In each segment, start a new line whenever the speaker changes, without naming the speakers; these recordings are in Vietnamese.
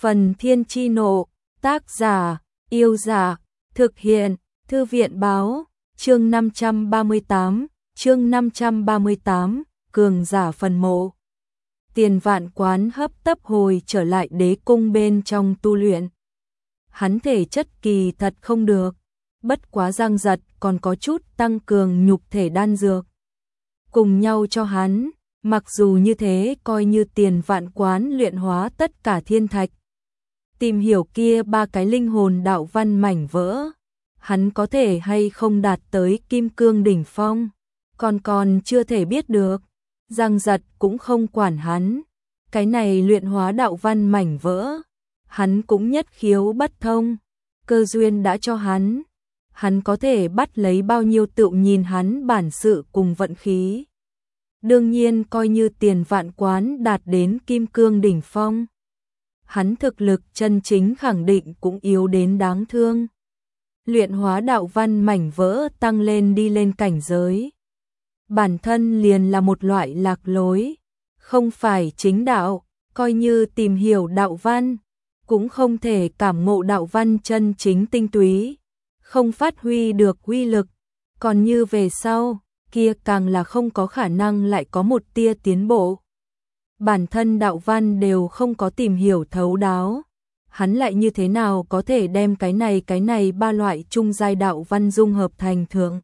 Phần Thiên Chi Nộ, tác giả, Yêu Giả, thực hiện, Thư viện Báo, chương 538, Cường Giả Phần Mộ. Tiền Vạn Quán hấp tấp hồi trở lại đế cung bên trong tu luyện. Hắn thể chất kỳ thật không được, bất quá Giang Giật còn có chút tăng cường nhục thể đan dược. Cùng nhau cho hắn, mặc dù như thế coi như Tiền Vạn Quán luyện hóa tất cả thiên thạch. Tìm hiểu kia ba cái linh hồn đạo văn mảnh vỡ, hắn có thể hay không đạt tới kim cương đỉnh phong, còn chưa thể biết được. Giang Giật cũng không quản hắn, cái này luyện hóa đạo văn mảnh vỡ, hắn cũng nhất khiếu bất thông, cơ duyên đã cho hắn có thể bắt lấy bao nhiêu tự nhìn hắn bản sự cùng vận khí. Đương nhiên coi như Tiền Vạn Quán đạt đến kim cương đỉnh phong, hắn thực lực chân chính khẳng định cũng yếu đến đáng thương. Luyện hóa đạo văn mảnh vỡ tăng lên đi lên cảnh giới, bản thân liền là một loại lạc lối, không phải chính đạo, coi như tìm hiểu đạo văn, cũng không thể cảm ngộ đạo văn chân chính tinh túy, không phát huy được uy lực, còn như về sau, kia càng là không có khả năng lại có một tia tiến bộ. Bản thân đạo văn đều không có tìm hiểu thấu đáo, hắn lại như thế nào có thể đem cái này ba loại trung giai đạo văn dung hợp thành thượng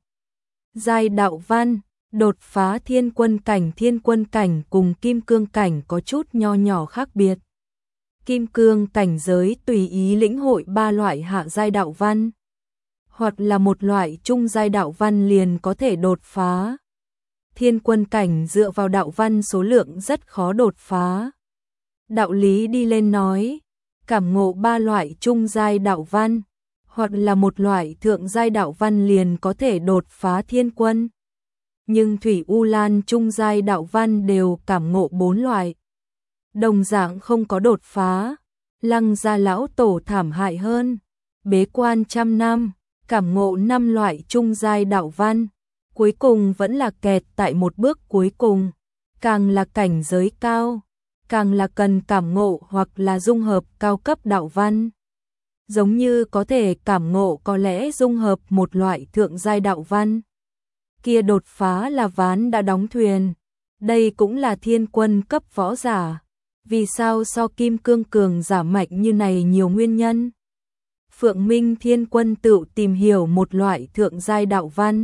giai đạo văn. Đột phá thiên quân cảnh cùng kim cương cảnh có chút nho nhỏ khác biệt. Kim cương cảnh giới tùy ý lĩnh hội ba loại hạ giai đạo văn, hoặc là một loại trung giai đạo văn liền có thể đột phá. Thiên quân cảnh dựa vào đạo văn số lượng rất khó đột phá. Đạo lý đi lên nói, cảm ngộ ba loại trung giai đạo văn, hoặc là một loại thượng giai đạo văn liền có thể đột phá thiên quân. Nhưng Thủy U Lan trung giai đạo văn đều cảm ngộ 4 loại, đồng dạng không có đột phá. Lăng gia lão tổ thảm hại hơn, bế quan trăm năm, cảm ngộ 5 loại trung giai đạo văn, cuối cùng vẫn là kẹt tại một bước cuối cùng. Càng là cảnh giới cao, càng là cần cảm ngộ hoặc là dung hợp cao cấp đạo văn. Giống như có thể cảm ngộ có lẽ dung hợp một loại thượng giai đạo văn, kia đột phá là ván đã đóng thuyền. Đây cũng là thiên quân cấp võ giả, vì sao so kim cương cường giả mạnh như này nhiều nguyên nhân. Phượng Minh thiên quân tự tìm hiểu một loại thượng giai đạo văn,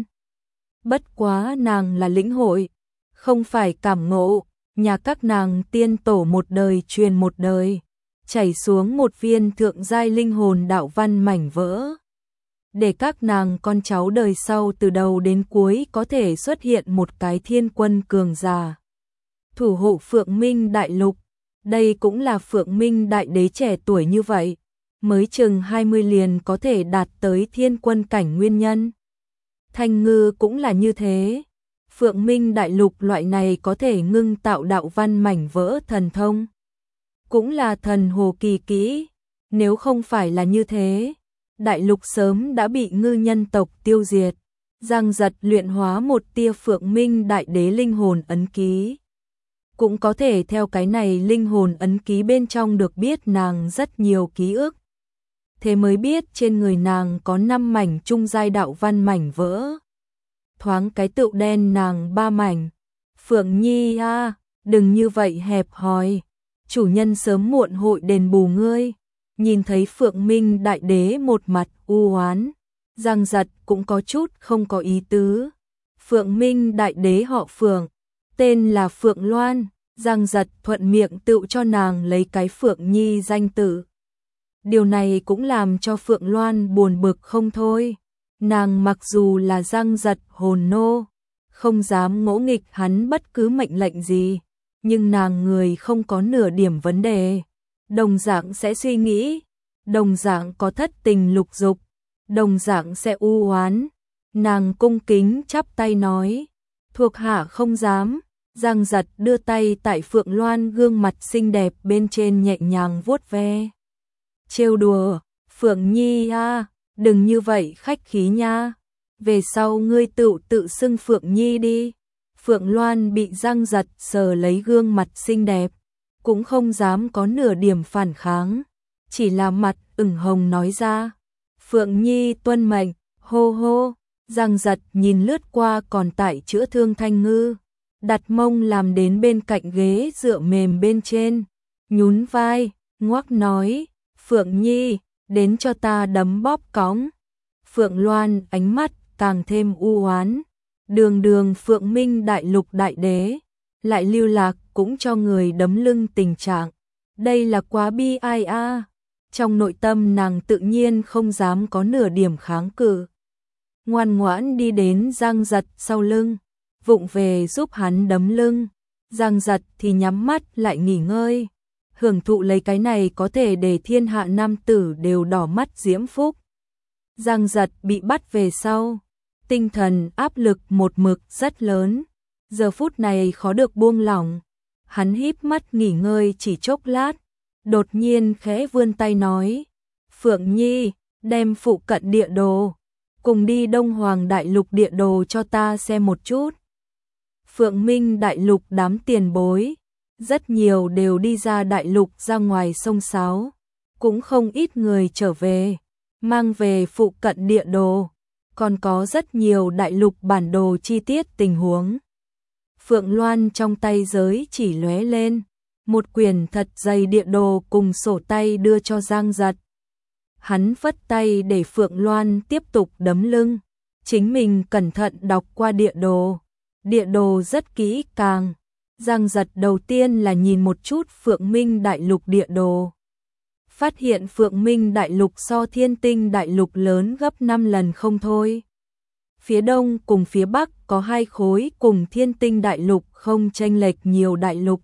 bất quá nàng là lĩnh hội, không phải cảm ngộ. Nhà các nàng tiên tổ một đời truyền một đời, chảy xuống một viên thượng giai linh hồn đạo văn mảnh vỡ, để các nàng con cháu đời sau từ đầu đến cuối có thể xuất hiện một cái thiên quân cường giả, thủ hộ Phượng Minh đại lục. Đây cũng là Phượng Minh đại đế trẻ tuổi như vậy, mới chừng 20 liền có thể đạt tới thiên quân cảnh nguyên nhân. Thanh Ngư cũng là như thế. Phượng Minh đại lục loại này có thể ngưng tạo đạo văn mảnh vỡ thần thông, cũng là thần hồ kỳ kỹ. Nếu không phải là như thế, đại lục sớm đã bị ngư nhân tộc tiêu diệt. Giang Giật luyện hóa một tia Phượng Minh đại đế linh hồn ấn ký, cũng có thể theo cái này linh hồn ấn ký bên trong được biết nàng rất nhiều ký ức. Thế mới biết trên người nàng có 5 mảnh trung giai đạo văn mảnh vỡ. Thoáng cái tựu đen nàng 3 mảnh. Phượng Nhi a, đừng như vậy hẹp hòi, chủ nhân sớm muộn hội đền bù ngươi. Nhìn thấy Phượng Minh đại đế một mặt u oán, Giang Giật cũng có chút không có ý tứ. Phượng Minh đại đế họ Phượng, tên là Phượng Loan, Giang Giật thuận miệng tự cho nàng lấy cái Phượng Nhi danh tự. Điều này cũng làm cho Phượng Loan buồn bực không thôi. Nàng mặc dù là Giang Giật hồn nô, không dám ngỗ nghịch hắn bất cứ mệnh lệnh gì, nhưng nàng người không có nửa điểm vấn đề, đồng dạng sẽ suy nghĩ, đồng dạng có thất tình lục dục, đồng dạng sẽ u oán. Nàng cung kính chắp tay nói, thuộc hạ không dám. Giang Giật đưa tay tại Phượng Loan gương mặt xinh đẹp bên trên nhẹ nhàng vuốt ve, trêu đùa. Phượng Nhi a, đừng như vậy khách khí nha, về sau ngươi tự xưng Phượng Nhi đi. Phượng Loan bị Giang Giật sờ lấy gương mặt xinh đẹp, cũng không dám có nửa điểm phản kháng, chỉ là mặt ửng hồng nói ra. Phượng Nhi tuân mệnh, hô hô. Giang Giật nhìn lướt qua còn tại chữa thương Thanh Ngư, đặt mông làm đến bên cạnh ghế dựa mềm bên trên, nhún vai, ngoắc nói, Phượng Nhi, đến cho ta đấm bóp cõng. Phượng Loan ánh mắt càng thêm u oán, đường đường Phượng Minh đại lục đại đế, lại lưu lạc cũng cho người đấm lưng tình trạng. Đây là quá bi ai a. Trong nội tâm nàng tự nhiên không dám có nửa điểm kháng cự. Ngoan ngoãn đi đến Giang Giật sau lưng, vụng về giúp hắn đấm lưng. Giang Giật thì nhắm mắt lại nghỉ ngơi, hưởng thụ lấy cái này có thể để thiên hạ nam tử đều đỏ mắt diễm phúc. Giang Giật bị bắt về sau, tinh thần áp lực một mực rất lớn, giờ phút này khó được buông lỏng. Hắn híp mắt nghỉ ngơi chỉ chốc lát, đột nhiên khẽ vươn tay nói, Phượng Nhi, đem phụ cận địa đồ, cùng đi Đông Hoàng đại lục địa đồ cho ta xem một chút. Phượng Minh đại lục đám tiền bối, rất nhiều đều đi ra đại lục ra ngoài sông sáo, cũng không ít người trở về, mang về phụ cận địa đồ, còn có rất nhiều đại lục bản đồ chi tiết tình huống. Phượng Loan trong tay giới chỉ lóe lên, một quyển thật dày địa đồ cùng sổ tay đưa cho Giang Giật. Hắn phất tay để Phượng Loan tiếp tục đấm lưng, chính mình cẩn thận đọc qua địa đồ. Địa đồ rất kỹ càng. Giang Giật đầu tiên là nhìn một chút Phượng Minh đại lục địa đồ. Phát hiện Phượng Minh đại lục so Thiên Tinh đại lục lớn gấp 5 lần không thôi. Phía đông cùng phía bắc có 2 khối cùng Thiên Tinh đại lục không chênh lệch nhiều đại lục.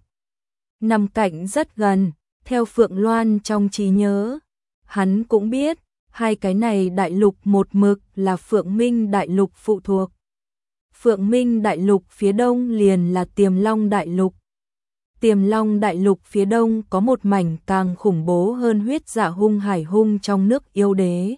Nằm cạnh rất gần, theo Phượng Loan trong trí nhớ. Hắn cũng biết, 2 cái này đại lục một mực là Phượng Minh đại lục phụ thuộc. Phượng Minh đại lục phía đông liền là Tiềm Long đại lục. Tiềm Long đại lục phía đông có một mảnh càng khủng bố hơn huyết dạ hung hải hung trong nước yêu đế.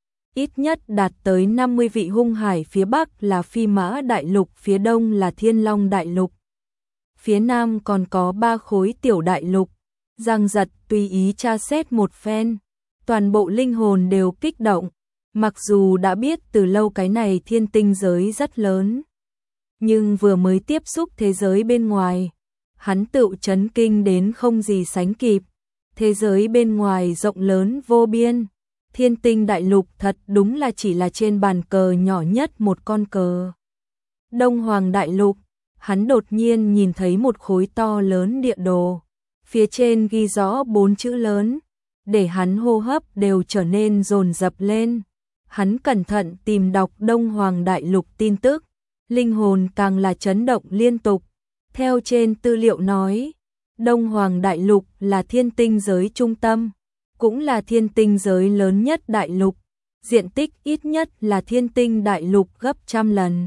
Ít nhất đạt tới 50 vị hung hải, phía bắc là Phi Mã đại lục, phía đông là Thiên Long đại lục. Phía nam còn có 3 khối tiểu đại lục. Giang Giật tùy ý tra xét một phen, toàn bộ linh hồn đều kích động. Mặc dù đã biết từ lâu cái này thiên tinh giới rất lớn, nhưng vừa mới tiếp xúc thế giới bên ngoài, hắn tự chấn kinh đến không gì sánh kịp. Thế giới bên ngoài rộng lớn vô biên, Thiên Tinh đại lục thật đúng là chỉ là trên bàn cờ nhỏ nhất một con cờ. Đông Hoàng đại lục, hắn đột nhiên nhìn thấy một khối to lớn địa đồ, phía trên ghi rõ 4 chữ lớn, để hắn hô hấp đều trở nên dồn dập lên. Hắn cẩn thận tìm đọc Đông Hoàng đại lục tin tức, linh hồn càng là chấn động liên tục. Theo trên tư liệu nói, Đông Hoàng đại lục là thiên tinh giới trung tâm, cũng là thiên tinh giới lớn nhất đại lục, diện tích ít nhất là Thiên Tinh đại lục gấp 100 lần.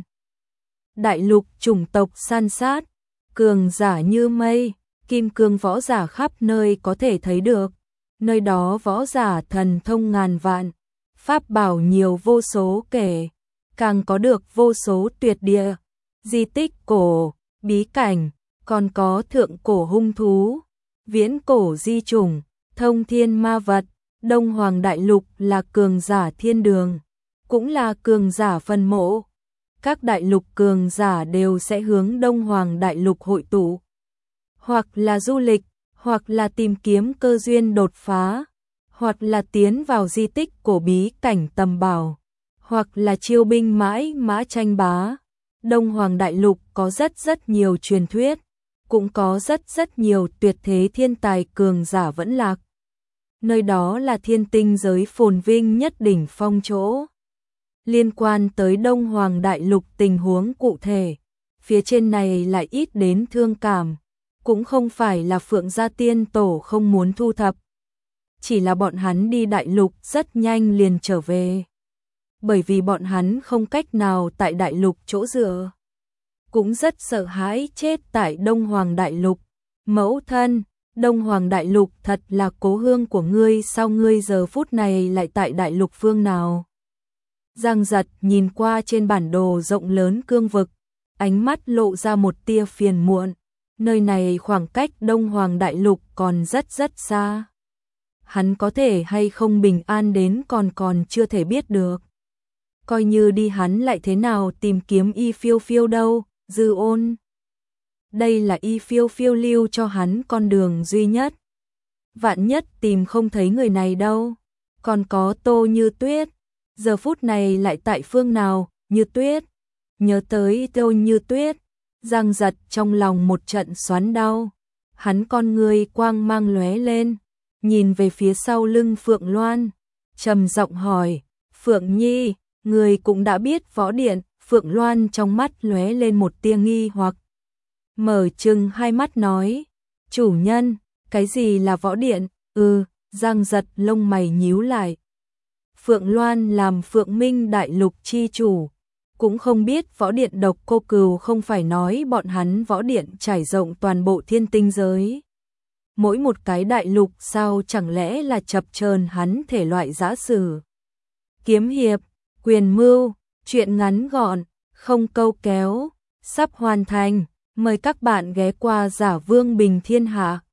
Đại lục chủng tộc san sát, cường giả như mây, kim cương võ giả khắp nơi có thể thấy được. Nơi đó võ giả thần thông ngàn vạn, pháp bảo nhiều vô số kể, càng có được vô số tuyệt địa, di tích cổ, bí cảnh, còn có thượng cổ hung thú, viễn cổ di chủng, thông thiên ma vật. Đông Hoàng đại lục là cường giả thiên đường, cũng là cường giả phân mộ. Các đại lục cường giả đều sẽ hướng Đông Hoàng đại lục hội tụ, hoặc là du lịch, hoặc là tìm kiếm cơ duyên đột phá, hoặc là tiến vào di tích cổ bí cảnh tầm bảo, hoặc là chiêu binh mãi mã tranh bá. Đông Hoàng đại lục có rất nhiều truyền thuyết, cũng có rất nhiều tuyệt thế thiên tài cường giả vẫn lạc. Nơi đó là thiên tinh giới phồn vinh nhất đỉnh phong chỗ. Liên quan tới Đông Hoàng đại lục tình huống cụ thể, phía trên này lại ít đến thương cảm, cũng không phải là Phượng gia tiên tổ không muốn thu thập, chỉ là bọn hắn đi đại lục rất nhanh liền trở về, bởi vì bọn hắn không cách nào tại đại lục chỗ dựa, cũng rất sợ hãi chết tại Đông Hoàng đại lục. Mẫu thân, Đông Hoàng đại lục thật là cố hương của ngươi, sao ngươi giờ phút này lại tại đại lục phương nào? Giang Giật nhìn qua trên bản đồ rộng lớn cương vực, ánh mắt lộ ra một tia phiền muộn. Nơi này khoảng cách Đông Hoàng đại lục còn rất xa. hắn có thể hay không bình an đến còn chưa thể biết được. Coi như đi hắn lại thế nào tìm kiếm Y Phiêu Phiêu đâu, Dư Ôn. Đây là Y Phiêu Phiêu lưu cho hắn con đường duy nhất. Vạn nhất tìm không thấy người này đâu. Còn có Tô Như Tuyết, giờ phút này lại tại phương nào, Như Tuyết. Nhớ tới Tô Như Tuyết, Giang Giật trong lòng một trận xoắn đau. Hắn con người quang mang lóe lên, nhìn về phía sau lưng Phượng Loan, trầm giọng hỏi, Phượng Nhi, người cũng đã biết võ điện. Phượng Loan trong mắt lóe lên một tia nghi hoặc, mở trừng hai mắt nói, chủ nhân, cái gì là võ điện? Giang Giật lông mày nhíu lại. Phượng Loan làm Phượng Minh đại lục chi chủ, cũng không biết võ điện Độc Cô Cừu không phải nói bọn hắn võ điện trải rộng toàn bộ thiên tinh giới. Mỗi một cái đại lục sao chẳng lẽ là chập chờn hắn thể loại giã sử. Kiếm hiệp, quyền mưu, chuyện ngắn gọn, không câu kéo, sắp hoàn thành, mời các bạn ghé qua Giả Vương Bình Thiên Hạ.